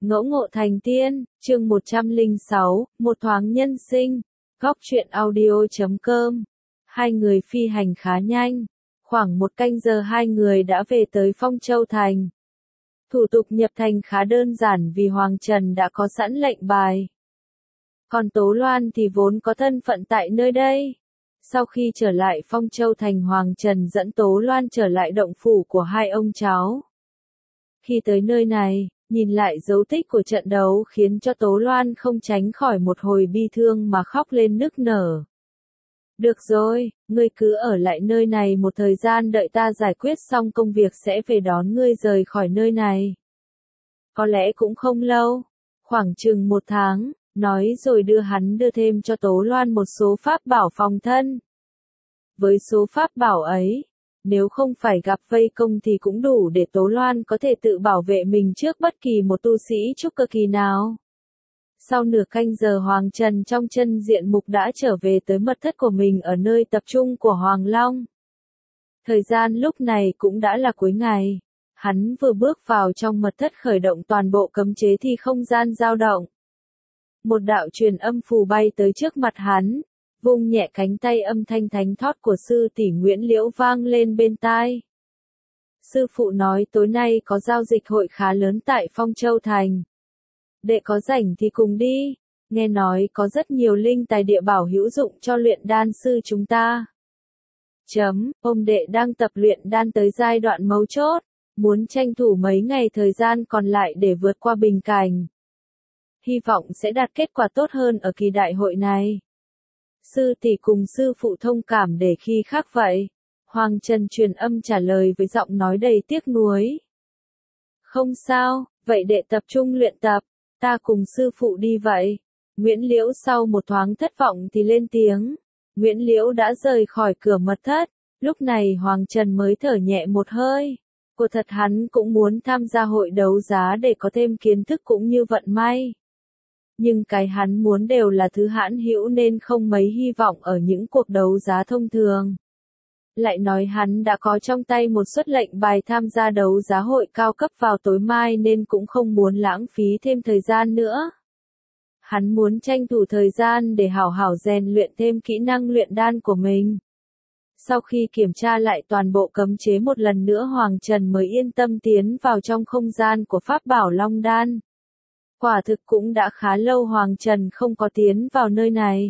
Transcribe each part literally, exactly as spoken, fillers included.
Ngẫu ngộ thành tiên, chương một trăm lẻ sáu, một thoáng nhân sinh, góc truyện audio chấm com. Hai người phi hành khá nhanh, khoảng một canh giờ hai người đã về tới Phong Châu Thành. Thủ tục nhập thành khá đơn giản vì Hoàng Trần đã có sẵn lệnh bài. Còn Tố Loan thì vốn có thân phận tại nơi đây. Sau khi trở lại Phong Châu Thành, Hoàng Trần dẫn Tố Loan trở lại động phủ của hai ông cháu. Khi tới nơi này, nhìn lại dấu tích của trận đấu khiến cho Tố Loan không tránh khỏi một hồi bi thương mà khóc lên nức nở. Được rồi, ngươi cứ ở lại nơi này một thời gian, đợi ta giải quyết xong công việc sẽ về đón ngươi rời khỏi nơi này. Có lẽ cũng không lâu, khoảng chừng một tháng, nói rồi đưa hắn đưa thêm cho Tố Loan một số pháp bảo phòng thân. Với số pháp bảo ấy, nếu không phải gặp vây công thì cũng đủ để Tố Loan có thể tự bảo vệ mình trước bất kỳ một tu sĩ trúc cơ kỳ nào. Sau nửa canh giờ, Hoàng Trần trong chân diện mục đã trở về tới mật thất của mình ở nơi tập trung của Hoàng Long. Thời gian lúc này cũng đã là cuối ngày. Hắn vừa bước vào trong mật thất khởi động toàn bộ cấm chế thì không gian dao động. Một đạo truyền âm phù bay tới trước mặt hắn, vung nhẹ cánh tay, âm thanh thánh thót của sư tỷ Nguyễn Liễu vang lên bên tai. Sư phụ nói tối nay có giao dịch hội khá lớn tại Phong Châu Thành. Đệ có rảnh thì cùng đi, nghe nói có rất nhiều linh tài địa bảo hữu dụng cho luyện đan sư chúng ta. Chấm, ông đệ đang tập luyện đan tới giai đoạn mấu chốt, muốn tranh thủ mấy ngày thời gian còn lại để vượt qua bình cảnh. Hy vọng sẽ đạt kết quả tốt hơn ở kỳ đại hội này. Sư tỷ cùng sư phụ thông cảm để khi khác vậy. Hoàng Trần truyền âm trả lời với giọng nói đầy tiếc nuối. Không sao, vậy đệ tập trung luyện tập, ta cùng sư phụ đi vậy. Nguyễn Liễu sau một thoáng thất vọng thì lên tiếng. Nguyễn Liễu đã rời khỏi cửa mật thất, lúc này Hoàng Trần mới thở nhẹ một hơi. Cô thật hắn cũng muốn tham gia hội đấu giá để có thêm kiến thức cũng như vận may. Nhưng cái hắn muốn đều là thứ hãn hữu nên không mấy hy vọng ở những cuộc đấu giá thông thường. Lại nói hắn đã có trong tay một suất lệnh bài tham gia đấu giá hội cao cấp vào tối mai nên cũng không muốn lãng phí thêm thời gian nữa. Hắn muốn tranh thủ thời gian để hảo hảo rèn luyện thêm kỹ năng luyện đan của mình. Sau khi kiểm tra lại toàn bộ cấm chế một lần nữa, Hoàng Trần mới yên tâm tiến vào trong không gian của pháp bảo Long Đan. Quả thực cũng đã khá lâu Hoàng Trần không có tiến vào nơi này.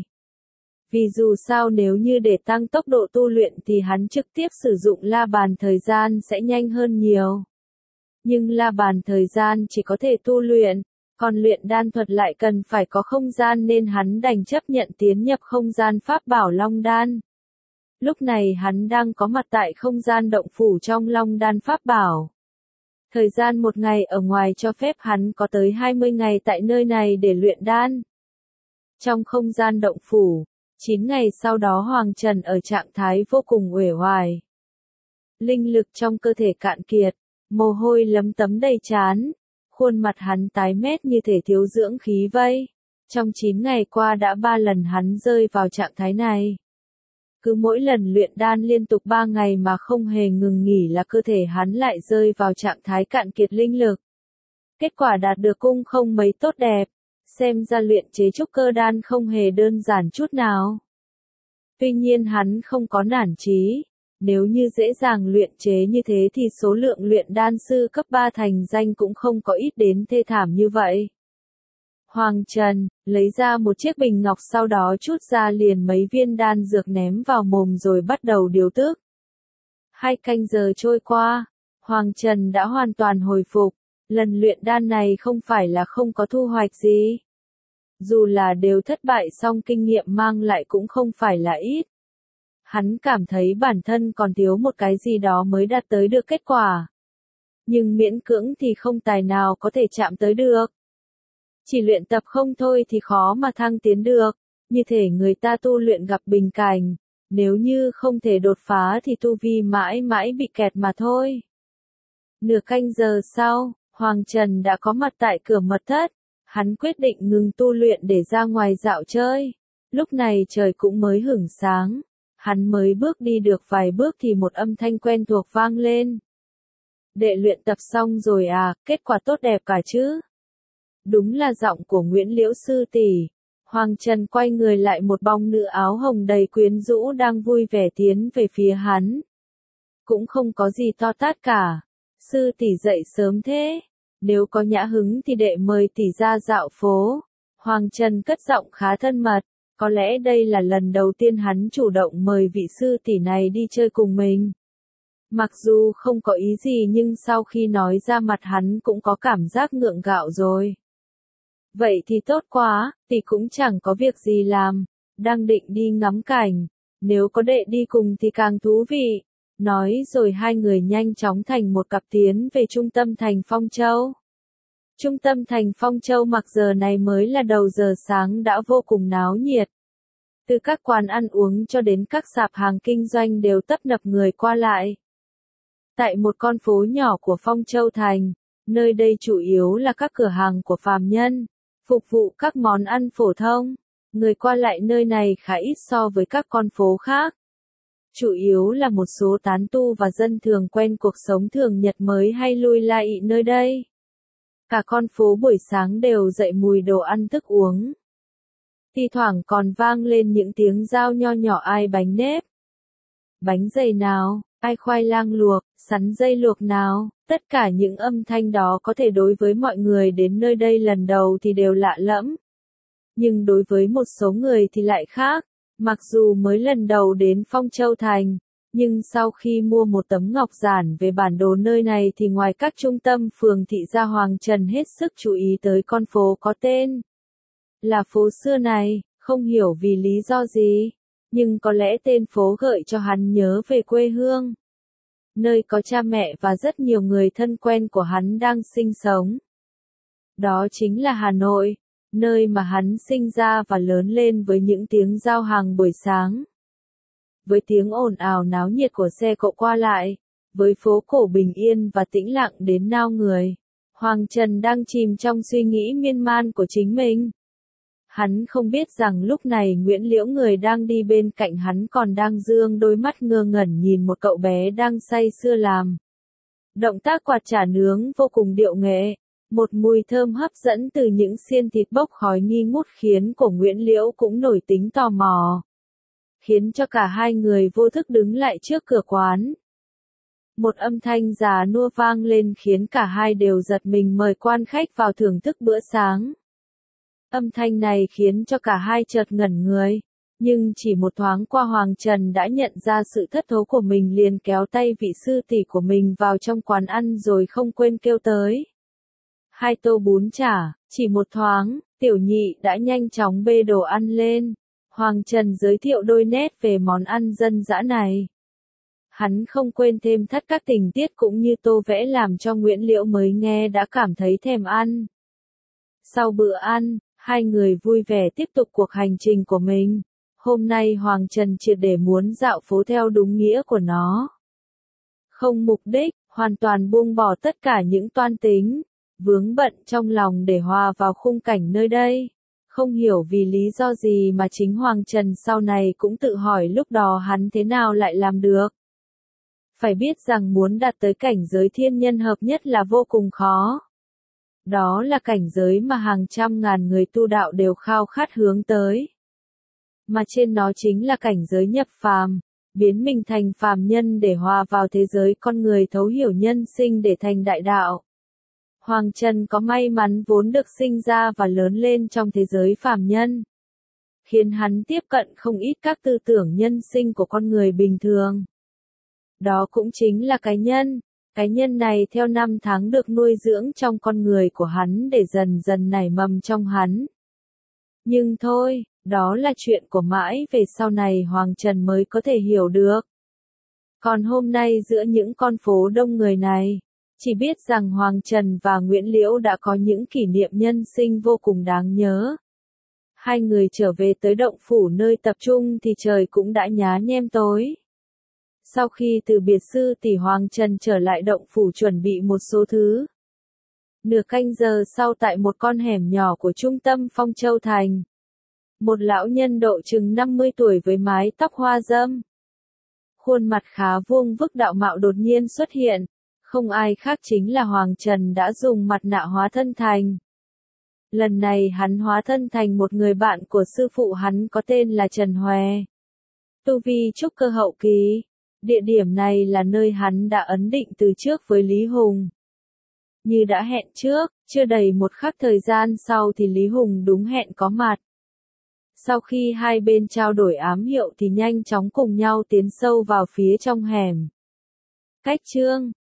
Vì dù sao nếu như để tăng tốc độ tu luyện thì hắn trực tiếp sử dụng la bàn thời gian sẽ nhanh hơn nhiều. Nhưng la bàn thời gian chỉ có thể tu luyện, còn luyện đan thuật lại cần phải có không gian nên hắn đành chấp nhận tiến nhập không gian pháp bảo Long Đan. Lúc này hắn đang có mặt tại không gian động phủ trong Long Đan pháp bảo. Thời gian một ngày ở ngoài cho phép hắn có tới hai mươi ngày tại nơi này để luyện đan. Trong không gian động phủ, chín ngày sau đó Hoàng Trần ở trạng thái vô cùng uể oải. Linh lực trong cơ thể cạn kiệt, mồ hôi lấm tấm đầy trán, khuôn mặt hắn tái mét như thể thiếu dưỡng khí vây. Trong chín ngày qua đã ba lần hắn rơi vào trạng thái này. Cứ mỗi lần luyện đan liên tục ba ngày mà không hề ngừng nghỉ là cơ thể hắn lại rơi vào trạng thái cạn kiệt linh lực. Kết quả đạt được cũng không mấy tốt đẹp, xem ra luyện chế trúc cơ đan không hề đơn giản chút nào. Tuy nhiên hắn không có nản chí, nếu như dễ dàng luyện chế như thế thì số lượng luyện đan sư cấp ba thành danh cũng không có ít đến thê thảm như vậy. Hoàng Trần lấy ra một chiếc bình ngọc, sau đó trút ra liền mấy viên đan dược ném vào mồm rồi bắt đầu điều tức. Hai canh giờ trôi qua, Hoàng Trần đã hoàn toàn hồi phục. Lần luyện đan này không phải là không có thu hoạch gì. Dù là đều thất bại song kinh nghiệm mang lại cũng không phải là ít. Hắn cảm thấy bản thân còn thiếu một cái gì đó mới đạt tới được kết quả. Nhưng miễn cưỡng thì không tài nào có thể chạm tới được. Chỉ luyện tập không thôi thì khó mà thăng tiến được, như thể người ta tu luyện gặp bình cảnh, nếu như không thể đột phá thì tu vi mãi mãi bị kẹt mà thôi. Nửa canh giờ sau, Hoàng Trần đã có mặt tại cửa mật thất, hắn quyết định ngừng tu luyện để ra ngoài dạo chơi. Lúc này trời cũng mới hửng sáng, hắn mới bước đi được vài bước thì một âm thanh quen thuộc vang lên. Đệ luyện tập xong rồi à, kết quả tốt đẹp cả chứ? Đúng là giọng của Nguyễn Liễu sư tỷ. Hoàng Trần quay người lại một bóng nữ áo hồng đầy quyến rũ đang vui vẻ tiến về phía hắn. Cũng không có gì to tát cả. Sư tỷ dậy sớm thế. Nếu có nhã hứng thì đệ mời tỷ ra dạo phố. Hoàng Trần cất giọng khá thân mật. Có lẽ đây là lần đầu tiên hắn chủ động mời vị sư tỷ này đi chơi cùng mình. Mặc dù không có ý gì nhưng sau khi nói ra mặt hắn cũng có cảm giác ngượng gạo rồi. Vậy thì tốt quá, tỷ cũng chẳng có việc gì làm. Đang định đi ngắm cảnh. Nếu có đệ đi cùng thì càng thú vị. Nói rồi hai người nhanh chóng thành một cặp tiến về trung tâm thành Phong Châu. Trung tâm thành Phong Châu mặc giờ này mới là đầu giờ sáng đã vô cùng náo nhiệt. Từ các quán ăn uống cho đến các sạp hàng kinh doanh đều tấp nập người qua lại. Tại một con phố nhỏ của Phong Châu Thành, nơi đây chủ yếu là các cửa hàng của phàm nhân, phục vụ các món ăn phổ thông. Người qua lại nơi này khá ít so với các con phố khác. Chủ yếu là một số tán tu và dân thường quen cuộc sống thường nhật mới hay lui lại nơi đây. Cả con phố buổi sáng đều dậy mùi đồ ăn thức uống. Thi thoảng còn vang lên những tiếng dao nho nhỏ ai bánh nếp. Bánh dày nào, ai khoai lang luộc, sắn dây luộc nào, tất cả những âm thanh đó có thể đối với mọi người đến nơi đây lần đầu thì đều lạ lẫm. Nhưng đối với một số người thì lại khác, mặc dù mới lần đầu đến Phong Châu Thành, nhưng sau khi mua một tấm ngọc giản về bản đồ nơi này thì ngoài các trung tâm phường thị gia Hoàng Trần hết sức chú ý tới con phố có tên là phố xưa này, không hiểu vì lý do gì, nhưng có lẽ tên phố gợi cho hắn nhớ về quê hương. Nơi có cha mẹ và rất nhiều người thân quen của hắn đang sinh sống. Đó chính là Hà Nội, nơi mà hắn sinh ra và lớn lên với những tiếng giao hàng buổi sáng. Với tiếng ồn ào náo nhiệt của xe cộ qua lại, với phố cổ bình yên và tĩnh lặng đến nao người, Hoàng Trần đang chìm trong suy nghĩ miên man của chính mình. Hắn không biết rằng lúc này Nguyễn Liễu người đang đi bên cạnh hắn còn đang dương đôi mắt ngơ ngẩn nhìn một cậu bé đang say sưa làm. Động tác quạt chả nướng vô cùng điệu nghệ, một mùi thơm hấp dẫn từ những xiên thịt bốc khói nghi ngút khiến cổ Nguyễn Liễu cũng nổi tính tò mò. Khiến cho cả hai người vô thức đứng lại trước cửa quán. Một âm thanh già nua vang lên khiến cả hai đều giật mình mời quan khách vào thưởng thức bữa sáng. Âm thanh này khiến cho cả hai chợt ngẩn người, nhưng chỉ một thoáng qua Hoàng Trần đã nhận ra sự thất thố của mình liền kéo tay vị sư tỷ của mình vào trong quán ăn rồi không quên kêu tới. Hai tô bún chả, chỉ một thoáng, tiểu nhị đã nhanh chóng bê đồ ăn lên. Hoàng Trần giới thiệu đôi nét về món ăn dân dã này. Hắn không quên thêm thắt các tình tiết cũng như tô vẽ làm cho Nguyễn Liễu mới nghe đã cảm thấy thèm ăn. Sau bữa ăn, hai người vui vẻ tiếp tục cuộc hành trình của mình. Hôm nay Hoàng Trần triệt để muốn dạo phố theo đúng nghĩa của nó. Không mục đích, hoàn toàn buông bỏ tất cả những toan tính, vướng bận trong lòng để hòa vào khung cảnh nơi đây. Không hiểu vì lý do gì mà chính Hoàng Trần sau này cũng tự hỏi lúc đó hắn thế nào lại làm được. Phải biết rằng muốn đạt tới cảnh giới thiên nhân hợp nhất là vô cùng khó. Đó là cảnh giới mà hàng trăm ngàn người tu đạo đều khao khát hướng tới. Mà trên nó chính là cảnh giới nhập phàm, biến mình thành phàm nhân để hòa vào thế giới con người thấu hiểu nhân sinh để thành đại đạo. Hoàng Trần có may mắn vốn được sinh ra và lớn lên trong thế giới phàm nhân, khiến hắn tiếp cận không ít các tư tưởng nhân sinh của con người bình thường. Đó cũng chính là cái nhân, cái nhân này theo năm tháng được nuôi dưỡng trong con người của hắn để dần dần nảy mầm trong hắn. Nhưng thôi, đó là chuyện của mãi về sau này Hoàng Trần mới có thể hiểu được. Còn hôm nay giữa những con phố đông người này, chỉ biết rằng Hoàng Trần và Nguyễn Liễu đã có những kỷ niệm nhân sinh vô cùng đáng nhớ. Hai người trở về tới động phủ nơi tập trung thì trời cũng đã nhá nhem tối. Sau khi từ biệt sư tỷ Hoàng Trần trở lại động phủ chuẩn bị một số thứ. Nửa canh giờ sau tại một con hẻm nhỏ của trung tâm Phong Châu Thành. Một lão nhân độ chừng năm mươi tuổi với mái tóc hoa râm. Khuôn mặt khá vuông vức đạo mạo đột nhiên xuất hiện. Không ai khác chính là Hoàng Trần đã dùng mặt nạ hóa thân thành. Lần này hắn hóa thân thành một người bạn của sư phụ hắn có tên là Trần Hòe. Tu vi trúc cơ hậu kỳ. Địa điểm này là nơi hắn đã ấn định từ trước với Lý Hùng. Như đã hẹn trước, chưa đầy một khắc thời gian sau thì Lý Hùng đúng hẹn có mặt. Sau khi hai bên trao đổi ám hiệu thì nhanh chóng cùng nhau tiến sâu vào phía trong hẻm. Cách chương